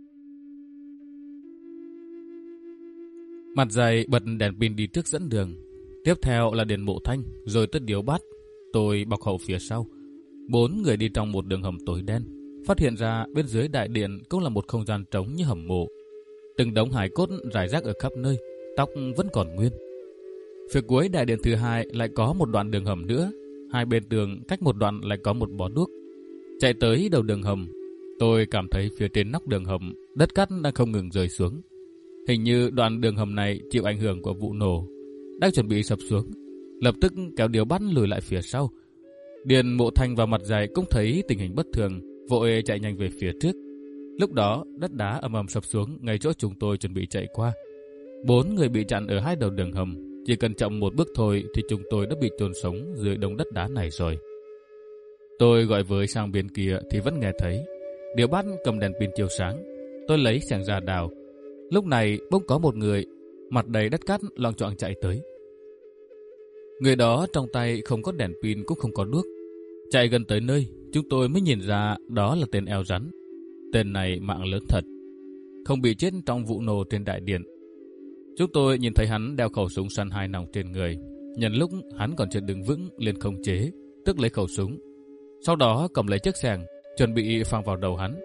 Mặt dày bật đèn pin đi trước dẫn đường. Tiếp theo là Điền Mộ Thanh, rồi tới Điếu Bát. Tôi bọc hậu phía sau. Bốn người đi trong một đường hầm tối đen. Phát hiện ra bên dưới đại điện cũng là một không gian trống như hầm mộ. Từng đống hài cốt rải rác ở khắp nơi, tóc vẫn còn nguyên. Phía cuối đại điện thứ hai lại có một đoạn đường hầm nữa. Hai bên tường cách một đoạn lại có một bó đuốc. Chạy tới đầu đường hầm, tôi cảm thấy phía trên nóc đường hầm đất cát đang không ngừng rơi xuống. Hình như đoạn đường hầm này chịu ảnh hưởng của vụ nổ, đang chuẩn bị sập xuống. Lập tức kéo Điếu Bát lùi lại phía sau. Điền Mộ Thanh và Mặt Dày cũng thấy tình hình bất thường, vội chạy nhanh về phía trước. Lúc đó đất đá ầm ầm sập xuống ngay chỗ chúng tôi chuẩn bị chạy qua. Bốn người bị chặn ở hai đầu đường hầm, chỉ cần chậm một bước thôi thì chúng tôi đã bị chôn sống dưới đống đất đá này rồi. Tôi gọi với sang bên kia thì vẫn nghe thấy. Điếu Bát cầm đèn pin chiếu sáng. Tôi lấy xẻng ra đào. Lúc này bỗng có một người mặt đầy đất cát loạng choạng chạy tới. Người đó trong tay không có đèn pin cũng không có đuốc. Chạy gần tới nơi, chúng tôi mới nhìn ra đó là tên eo rắn. Tên này mạng lớn thật, không bị chết trong vụ nổ trên đại điện. Chúng tôi nhìn thấy hắn đeo khẩu súng săn hai nòng trên người. Nhân lúc hắn còn chưa đứng vững liền khống chế, tức lấy khẩu súng. Sau đó cầm lấy chiếc xẻng, chuẩn bị phang vào đầu hắn.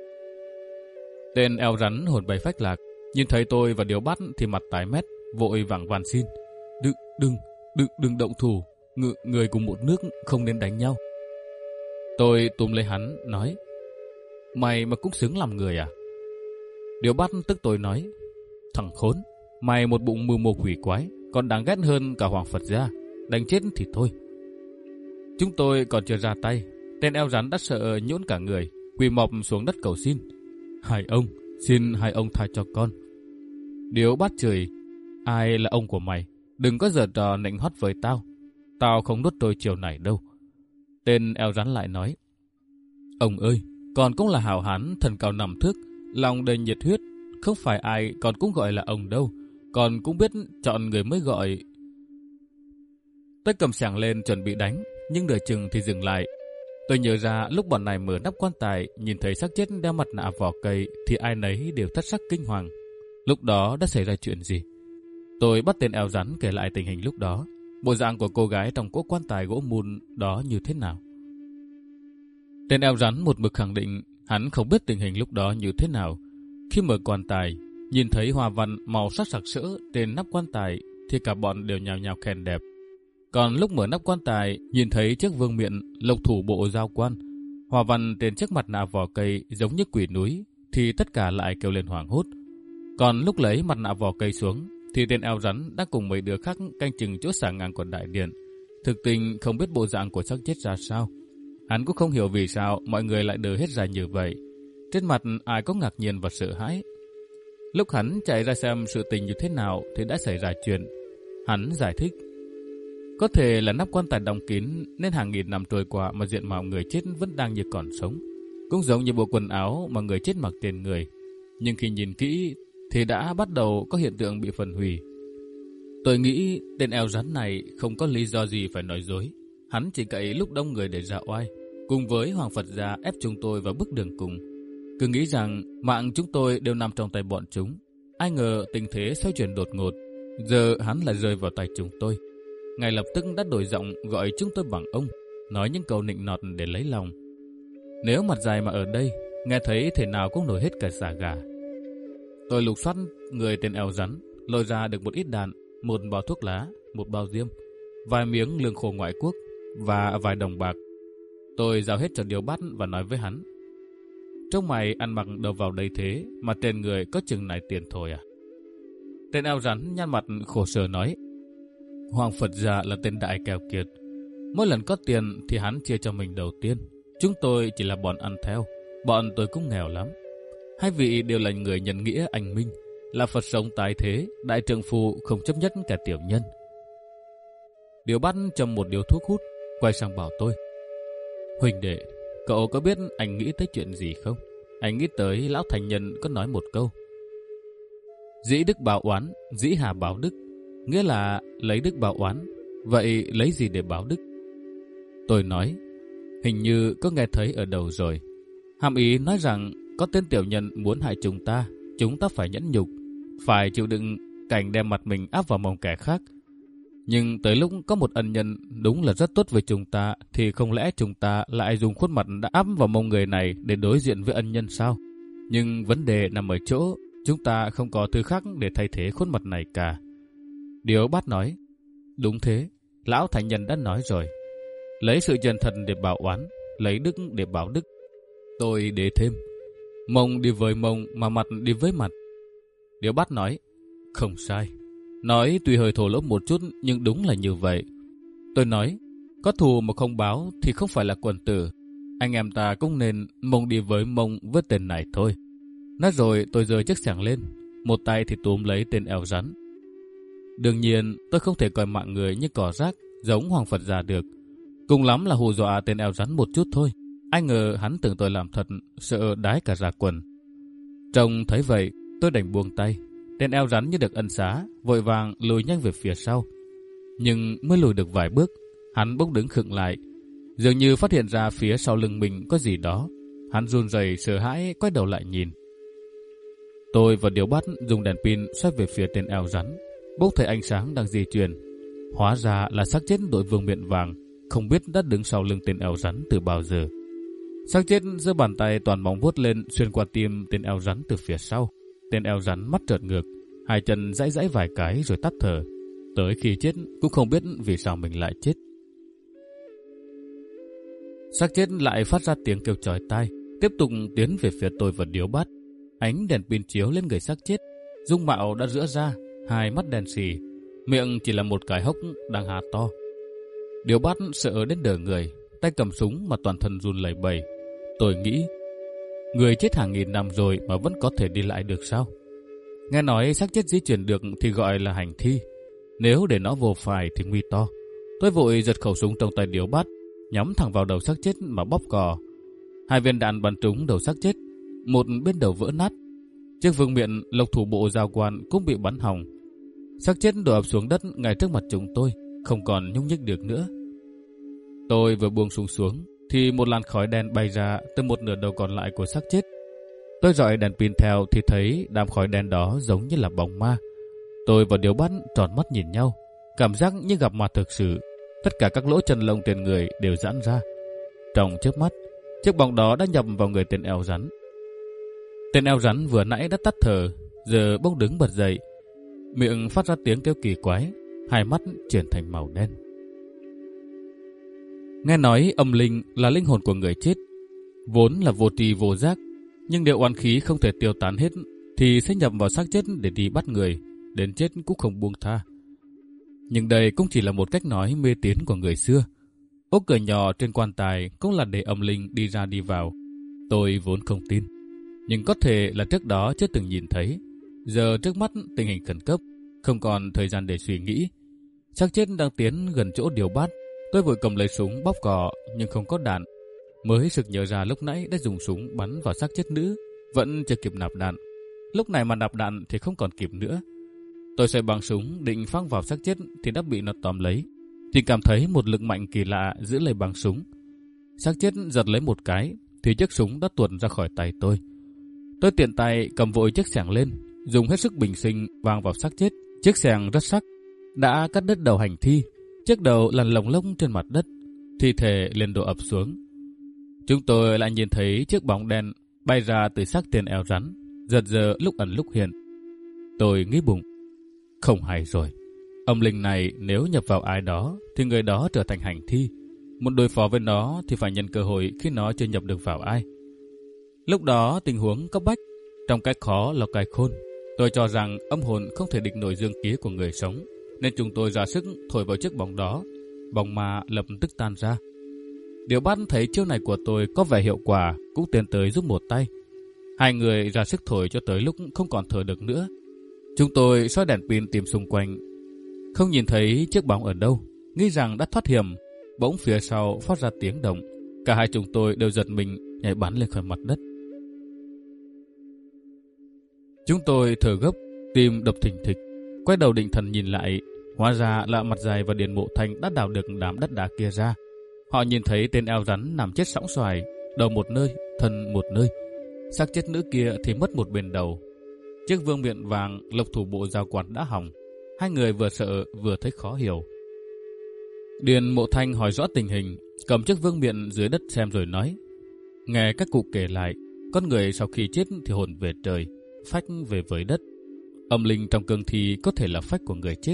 Tên eo rắn hồn bay phách lạc, nhìn thấy tôi và Điếu Bát thì mặt tái mét, vội vàng van xin: Đừng, đừng, đừng, đừng động thủ, Ng người cùng một nước không nên đánh nhau. Tôi túm lấy hắn, nói: Mày mà cũng xứng làm người à? Điếu Bát tức tôi nói: Thằng khốn, mày một bụng mưu mô quỷ quái, còn đáng ghét hơn cả Hoàng Phật Gia, đánh chết thì thôi. Chúng tôi còn chưa ra tay, tên eo rắn đã sợ nhũn cả người, quỳ mọp xuống đất cầu xin: Hai ông, Xin hai ông tha cho con. Điếu Bát chửi: Ai là ông của mày? Đừng có giở trò nịnh hót với tao. Tao không nuốt trôi chiều này đâu. Tên eo rắn lại nói: Ông ơi, con cũng là hảo hán thần cao nằm thước, lòng đầy nhiệt huyết. Không phải ai con cũng gọi là ông đâu. Con cũng biết chọn người mới gọi. Tôi cầm xẻng lên chuẩn bị đánh, nhưng nửa chừng thì dừng lại. Tôi nhớ ra lúc bọn này mở nắp quan tài, nhìn thấy xác chết đeo mặt nạ vỏ cây thì ai nấy đều thất sắc kinh hoàng. Lúc đó đã xảy ra chuyện gì? Tôi bắt tên eo rắn kể lại tình hình lúc đó. Bộ dạng của cô gái trong cỗ quan tài gỗ mùn đó như thế nào? Tên eo rắn một mực khẳng định hắn không biết tình hình lúc đó như thế nào. Khi mở quan tài, nhìn thấy hoa văn màu sắc sặc sỡ trên nắp quan tài thì cả bọn đều nhào nhào khen đẹp. Còn lúc mở nắp quan tài, nhìn thấy chiếc vương miện lộc thủ bộ giao quan, hoa văn trên chiếc mặt nạ vỏ cây giống như quỷ núi, thì tất cả lại kêu lên hoảng hốt. Còn lúc lấy mặt nạ vỏ cây xuống, thì tên eo rắn đã cùng mấy đứa khác canh chừng chỗ xà ngang của đại điện. Thực tình không biết bộ dạng của xác chết ra sao. Hắn cũng không hiểu vì sao mọi người lại đờ hết ra như vậy. Trên mặt ai có ngạc nhiên và sợ hãi. Lúc hắn chạy ra xem sự tình như thế nào thì đã xảy ra chuyện. Hắn giải thích: Có thể là nắp quan tài đóng kín nên hàng nghìn năm trôi qua mà diện mạo người chết vẫn đang như còn sống. Cũng giống như bộ quần áo mà người chết mặc trên người. Nhưng khi nhìn kỹ thì đã bắt đầu có hiện tượng bị phân hủy. Tôi nghĩ tên eo rắn này không có lý do gì phải nói dối. Hắn chỉ cậy lúc đông người để ra oai, cùng với Hoàng Phật gia ép chúng tôi vào bước đường cùng. Cứ nghĩ rằng mạng chúng tôi đều nằm trong tay bọn chúng. Ai ngờ tình thế xoay chuyển đột ngột. Giờ hắn lại rơi vào tay chúng tôi. Ngay lập tức đã đổi giọng gọi chúng tôi bằng ông, nói những câu nịnh nọt để lấy lòng. Nếu mặt dài mà ở đây, nghe thấy thể nào cũng nổi hết cả da gà. Tôi lục soát người tên eo rắn, lôi ra được một ít đạn, một bao thuốc lá, một bao diêm, vài miếng lương khô ngoại quốc và vài đồng bạc. Tôi giao hết cho Điếu Bát và nói với hắn: Trông mày ăn mặc đâu vào đây thế mà trên người có chừng này tiền thôi à? Tên eo rắn nhăn mặt khổ sở nói: Hoàng Phật gia là tên đại kèo kiệt. Mỗi lần có tiền thì hắn chia cho mình đầu tiên. Chúng tôi chỉ là bọn ăn theo. Bọn tôi cũng nghèo lắm. Hai vị đều là người nhân nghĩa anh minh, là Phật sống tái thế, đại trượng phu không chấp nhất kẻ tiểu nhân. Điếu Bát châm một điếu thuốc hút, quay sang bảo tôi: Huỳnh đệ, cậu có biết anh nghĩ tới chuyện gì không? Anh nghĩ tới lão thành nhân có nói một câu: Dĩ đức báo oán, dĩ hà báo đức. Nghĩa là lấy đức báo oán. Vậy lấy gì để báo đức? Tôi nói: Hình như có nghe thấy ở đầu rồi. Hàm ý nói rằng có tên tiểu nhân muốn hại chúng ta, chúng ta phải nhẫn nhục, phải chịu đựng cảnh đem mặt mình áp vào mông kẻ khác. Nhưng tới lúc có một ân nhân đúng là rất tốt với chúng ta, thì không lẽ chúng ta lại dùng khuôn mặt đã áp vào mông người này để đối diện với ân nhân sao? Nhưng vấn đề nằm ở chỗ chúng ta không có thứ khác để thay thế khuôn mặt này cả. Điếu Bát nói: Đúng thế, lão thành nhân đã nói rồi. Lấy sự chân thật để báo oán, lấy đức để báo đức. Tôi để thêm: Mông đi với mông mà mặt đi với mặt. Điếu Bát nói: Không sai. Nói tuy hơi thô lỗ một chút nhưng đúng là như vậy. Tôi nói: Có thù mà không báo thì không phải là quần tử. Anh em ta cũng nên mông đi với mông với tên này thôi. Nói rồi tôi giơ chiếc xẻng lên, một tay thì túm lấy tên eo rắn. Đương nhiên tôi không thể coi mạng người như cỏ rác giống Hoàng Phật gia được. Cùng lắm là hù dọa tên eo rắn một chút thôi. Ai ngờ hắn tưởng tôi làm thật, sợ đái cả ra quần. Trông thấy vậy, tôi đành buông tay. Tên eo rắn như được ân xá, vội vàng lùi nhanh về phía sau. Nhưng mới lùi được vài bước, hắn bỗng đứng khựng lại, dường như phát hiện ra phía sau lưng mình có gì đó. Hắn run rẩy sợ hãi quay đầu lại nhìn. Tôi và Điếu Bát dùng đèn pin xoay về phía tên eo rắn, bỗng thấy ánh sáng đang di chuyển. Hóa ra là xác chết đội vương miện vàng, không biết đã đứng sau lưng tên eo rắn từ bao giờ. Xác chết giơ bàn tay toàn móng vuốt lên xuyên qua tim tên eo rắn từ phía sau. Tên eo rắn mắt trợn ngược, hai chân giãy giãy vài cái rồi tắt thở. Tới khi chết cũng không biết vì sao mình lại chết. Xác chết lại phát ra tiếng kêu chói tai, tiếp tục tiến về phía tôi và Điếu Bát. Ánh đèn pin chiếu lên người xác chết, dung mạo đã rữa ra, hai mắt đen xì, miệng chỉ là một cái hốc đang há to. Điếu Bát sợ đến đờ người, tay cầm súng mà toàn thân run lẩy bẩy. Tôi nghĩ, Người chết hàng nghìn năm rồi mà vẫn có thể đi lại được sao? Nghe nói xác chết di chuyển được thì gọi là hành thi. Nếu để nó vô phải thì nguy to. Tôi vội giật khẩu súng trong tay Điếu Bát, nhắm thẳng vào đầu xác chết mà bóp cò. Hai viên đạn bắn trúng đầu xác chết, một bên đầu vỡ nát. Chiếc vương miện lộc thủ bộ giao quan cũng bị bắn hỏng. Xác chết đổ ập xuống đất ngay trước mặt chúng tôi, không còn nhúc nhích được nữa. Tôi vừa buông súng xuống thì một làn khói đen bay ra từ một nửa đầu còn lại của xác chết. Tôi dọi đèn pin theo thì thấy đám khói đen đó giống như là bóng ma. Tôi và Điếu Bát tròn mắt nhìn nhau, cảm giác như gặp mặt thực sự. Tất cả các lỗ chân lông trên người đều giãn ra. Trong chớp mắt, chiếc bóng đó đã nhập vào người tên eo rắn. Tên eo rắn vừa nãy đã tắt thở, giờ bỗng đứng bật dậy, miệng phát ra tiếng kêu kỳ quái, hai mắt chuyển thành màu đen. Nghe nói âm linh là linh hồn của người chết, vốn là vô tri vô giác, nhưng nếu oán khí không thể tiêu tán hết thì sẽ nhập vào xác chết để đi bắt người, đến chết cũng không buông tha. Nhưng đây cũng chỉ là một cách nói mê tín của người xưa. Ốc cửa nhỏ trên quan tài cũng là để âm linh đi ra đi vào. Tôi vốn không tin, nhưng có thể là trước đó chưa từng nhìn thấy. Giờ trước mắt tình hình khẩn cấp, không còn thời gian để suy nghĩ. Xác chết đang tiến gần chỗ Điếu Bát. Tôi vội cầm lấy súng bóp cò nhưng không có đạn. Mới sực nhớ ra lúc nãy đã dùng súng bắn vào xác chết nữ, vẫn chưa kịp nạp đạn. Lúc này mà nạp đạn thì không còn kịp nữa. Tôi xoay bằng súng định phang vào xác chết thì đã bị nó tóm lấy. Thì cảm thấy một lực mạnh kỳ lạ giữ lấy bằng súng. Xác chết giật lấy một cái thì chiếc súng đã tuột ra khỏi tay tôi. Tôi tiện tay cầm vội chiếc xẻng lên, dùng hết sức bình sinh vang vào xác chết. Chiếc xẻng rất sắc, đã cắt đứt đầu hành thi. Chiếc đầu lăn lồng lông trên mặt đất, thi thể liền đổ ập xuống. Chúng tôi lại nhìn thấy chiếc bóng đen bay ra từ xác tên eo rắn, giật giờ lúc ẩn lúc hiện. Tôi nghĩ bụng, không hay rồi. Âm linh này nếu nhập vào ai đó thì người đó trở thành hành thi. Muốn đối phó với nó thì phải nhân cơ hội khi nó chưa nhập được vào ai. Lúc đó tình huống cấp bách, trong cái khó là cái khôn. Tôi cho rằng âm hồn không thể địch nổi dương khí của người sống, nên chúng tôi ra sức thổi vào chiếc bóng đó. Bóng ma lập tức tan ra. Điếu Bát thấy chiêu này của tôi có vẻ hiệu quả, cũng tiến tới giúp một tay. Hai người ra sức thổi cho tới lúc không còn thở được nữa. Chúng tôi soi đèn pin tìm xung quanh, không nhìn thấy chiếc bóng ở đâu, nghĩ rằng đã thoát hiểm. Bỗng phía sau phát ra tiếng động, cả hai chúng tôi đều giật mình nhảy bắn lên khỏi mặt đất. Chúng tôi thở gấp, tim đập thình thịch, quay đầu định thần nhìn lại, hóa ra là Mặt Dày và Điền Mộ Thanh đã đào được đám đất đá kia ra. Họ nhìn thấy tên eo rắn nằm chết sõng xoài, đầu một nơi, thân một nơi. Xác chết nữ kia thì mất một bên đầu. Chiếc vương miện vàng lộc thủ bộ giao quan đã hỏng. Hai người vừa sợ vừa thấy khó hiểu. Điền Mộ Thanh hỏi rõ tình hình, cầm chiếc vương miện dưới đất xem rồi nói: nghe các cụ kể lại, con người sau khi chết thì hồn về trời, phách về với đất. Âm linh trong cương thi có thể là phách của người chết.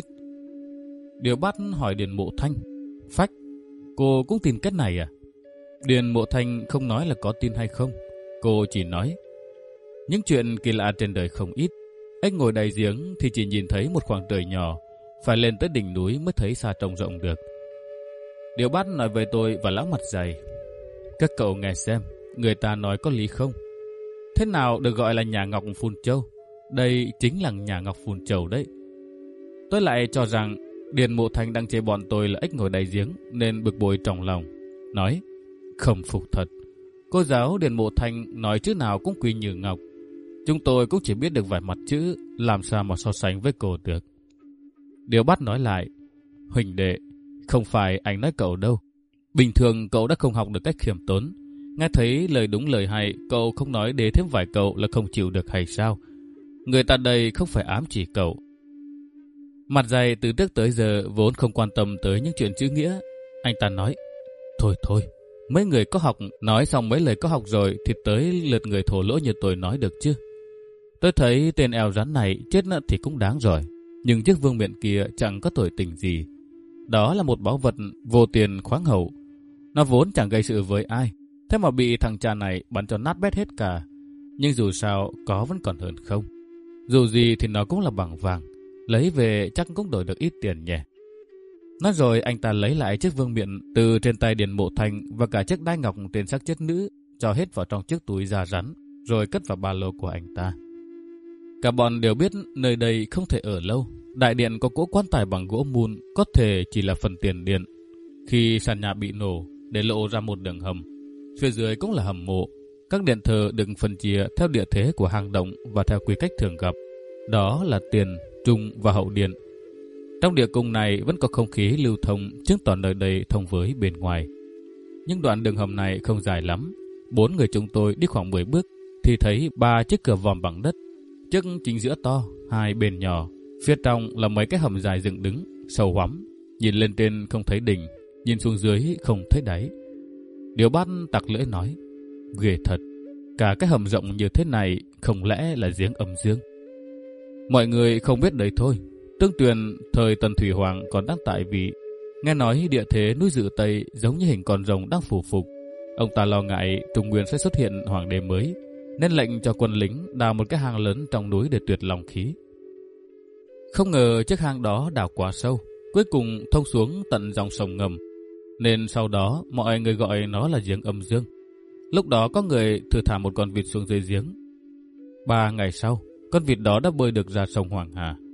Điếu Bát hỏi Điền Mộ Thanh: phách? Cô cũng tin cách này à? Điền Mộ Thanh không nói là có tin hay không. Cô chỉ nói: những chuyện kỳ lạ trên đời không ít. Anh ngồi đầy giếng thì chỉ nhìn thấy một khoảng trời nhỏ, phải lên tới đỉnh núi mới thấy xa trông rộng được. Điếu Bát nói với tôi và Lão Mặt Dày: các cậu nghe xem, người ta nói có lý không? Thế nào được gọi là nhà Ngọc Phun Châu? Đây chính là nhà Ngọc Phun Châu đấy. Tôi lại cho rằng Điền Mộ Thanh đang chê bọn tôi là ếch ngồi đầy giếng, nên bực bội trong lòng, nói: không phục thật. Cô giáo Điền Mộ Thanh nói chữ nào cũng quy như ngọc. Chúng tôi cũng chỉ biết được vài mặt chữ, làm sao mà so sánh với cô được. Điếu Bát nói lại: huỳnh đệ, không phải anh nói cậu đâu. Bình thường cậu đã không học được cách khiêm tốn. Nghe thấy lời đúng lời hay, cậu không nói để thêm vài câu là không chịu được hay sao? Người ta đây không phải ám chỉ cậu. Mặt Dày từ trước tới giờ vốn không quan tâm tới những chuyện chữ nghĩa. Anh ta nói: thôi thôi, mấy người có học, nói xong mấy lời có học rồi thì tới lượt người thổ lỗ như tôi nói được chứ. Tôi thấy tên eo rắn này chết thì cũng đáng rồi, nhưng chiếc vương miện kia chẳng có tội tình gì. Đó là một báu vật vô tiền khoáng hậu. Nó vốn chẳng gây sự với ai, thế mà bị thằng cha này bắn cho nát bét hết cả. Nhưng dù sao có vẫn còn hơn không. Dù gì thì nó cũng là bằng vàng, lấy về chắc cũng đổi được ít tiền nhỉ. Nói rồi anh ta lấy lại chiếc vương miện từ trên tay Điền Mộ Thanh và cả chiếc đai ngọc trên xác chết nữ, cho hết vào trong chiếc túi da rắn, rồi cất vào ba lô của anh ta. Cả bọn đều biết nơi đây không thể ở lâu. Đại điện có cỗ quan tài bằng gỗ mun, có thể chỉ là phần tiền điện. Khi sàn nhà bị nổ, để lộ ra một đường hầm. Phía dưới cũng là hầm mộ. Các điện thờ được phân chia theo địa thế của hang động và theo quy cách thường gặp. Đó là tiền, trung và hậu điện. Trong địa cung này vẫn có không khí lưu thông, chứng tỏ nơi đây thông với bên ngoài. Nhưng đoạn đường hầm này không dài lắm. Bốn người chúng tôi đi khoảng mười bước thì thấy ba chiếc cửa vòm bằng đất. Chiếc chính giữa to, hai bên nhỏ. Phía trong là mấy cái hầm dài dựng đứng, sâu hoắm. Nhìn lên trên không thấy đỉnh, nhìn xuống dưới không thấy đáy. Điều Bát tặc lưỡi nói, ghê thật, cả cái hầm rộng như thế này không lẽ là giếng âm dương? Mọi người không biết đấy thôi. Tương Tuyền thời Tần Thủy Hoàng còn đang tại vị, nghe nói địa thế núi Dự Tây giống như hình con rồng đang phủ phục. Ông ta lo ngại Trung Nguyên sẽ xuất hiện hoàng đế mới, nên lệnh cho quân lính đào một cái hang lớn trong núi để tuyệt lòng khí. Không ngờ chiếc hang đó đào quá sâu, cuối cùng thông xuống tận dòng sông ngầm, nên sau đó mọi người gọi nó là giếng âm dương. Lúc đó có người thử thả một con vịt xuống dưới giếng. Ba ngày sau, con vịt đó đã bơi được ra sông Hoàng Hà.